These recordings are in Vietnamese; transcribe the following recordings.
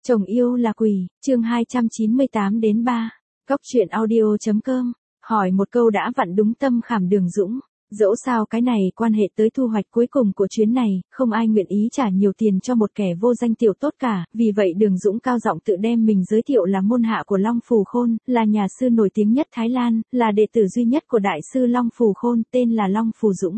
Chồng yêu là quỷ, chương 298 đến 3. Góc truyện audio.com. Hỏi một câu đã vặn đúng tâm khảm Đường Dũng. Dẫu sao cái này quan hệ tới thu hoạch cuối cùng của chuyến này, không ai nguyện ý trả nhiều tiền cho một kẻ vô danh tiểu tốt cả, vì vậy Đường Dũng cao giọng tự đem mình giới thiệu là môn hạ của Long Phù Khôn, là nhà sư nổi tiếng nhất Thái Lan, là đệ tử duy nhất của đại sư Long Phù Khôn, tên là Long Phù Dũng.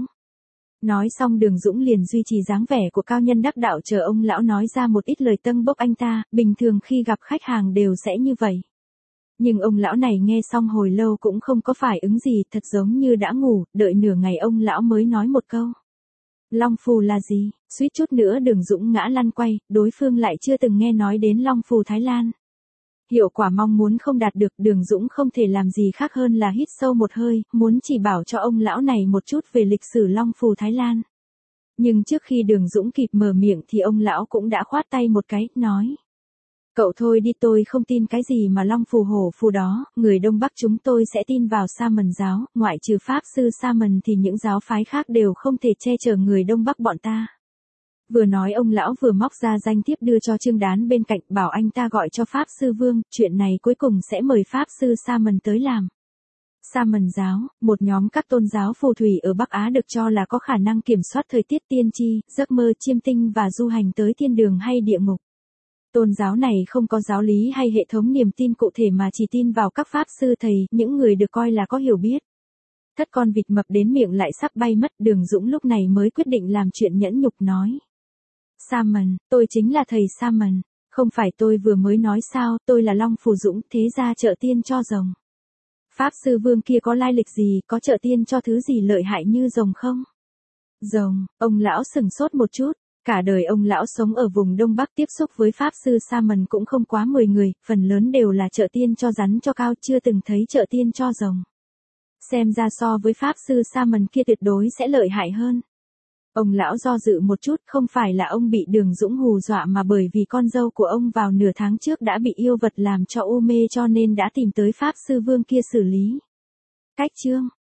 Nói xong Đường Dũng liền duy trì dáng vẻ của cao nhân đắc đạo chờ ông lão nói ra một ít lời tâng bốc anh ta, bình thường khi gặp khách hàng đều sẽ như vậy. Nhưng ông lão này nghe xong hồi lâu cũng không có phản ứng gì, thật giống như đã ngủ, đợi nửa ngày ông lão mới nói một câu. Long Phù là gì? Suýt chút nữa Đường Dũng ngã lăn quay, đối phương lại chưa từng nghe nói đến Long Phù Thái Lan. Hiệu quả mong muốn không đạt được, Đường Dũng không thể làm gì khác hơn là hít sâu một hơi, muốn chỉ bảo cho ông lão này một chút về lịch sử Long Phù Thái Lan. Nhưng trước khi Đường Dũng kịp mở miệng thì ông lão cũng đã khoát tay một cái, nói. Cậu thôi đi, tôi không tin cái gì mà Long Phù hổ phù đó, người Đông Bắc chúng tôi sẽ tin vào Sa Mần giáo, ngoại trừ Pháp sư Sa Mần thì những giáo phái khác đều không thể che chở người Đông Bắc bọn ta. Vừa nói ông lão vừa móc ra danh thiếp đưa cho Trương Đán bên cạnh, bảo anh ta gọi cho Pháp sư Vương, chuyện này cuối cùng sẽ mời Pháp sư Sa Mần tới làm. Sa Mần giáo, một nhóm các tôn giáo phù thủy ở Bắc Á được cho là có khả năng kiểm soát thời tiết, tiên tri, giấc mơ, chiêm tinh và du hành tới thiên đường hay địa ngục. Tôn giáo này không có giáo lý hay hệ thống niềm tin cụ thể mà chỉ tin vào các pháp sư thầy, những người được coi là có hiểu biết. Thất con vịt mập đến miệng lại sắp bay mất, Đường Dũng lúc này mới quyết định làm chuyện nhẫn nhục nói. Sa Mần, tôi chính là thầy Sa Mần, không phải tôi vừa mới nói sao, tôi là Long Phù Dũng, thế gia trợ tiên cho rồng. Pháp sư Vương kia có lai lịch gì, có trợ tiên cho thứ gì lợi hại như rồng không? Rồng, ông lão sừng sốt một chút. Cả đời ông lão sống ở vùng Đông Bắc tiếp xúc với Pháp sư Sa Mần cũng không quá 10 người, phần lớn đều là trợ tiên cho rắn cho cao, chưa từng thấy trợ tiên cho rồng. Xem ra so với Pháp sư Sa Mần kia tuyệt đối sẽ lợi hại hơn. Ông lão do dự một chút, không phải là ông bị Đường Dũng hù dọa mà bởi vì con dâu của ông vào nửa tháng trước đã bị yêu vật làm cho u mê cho nên đã tìm tới Pháp sư Vương kia xử lý. Cách chương,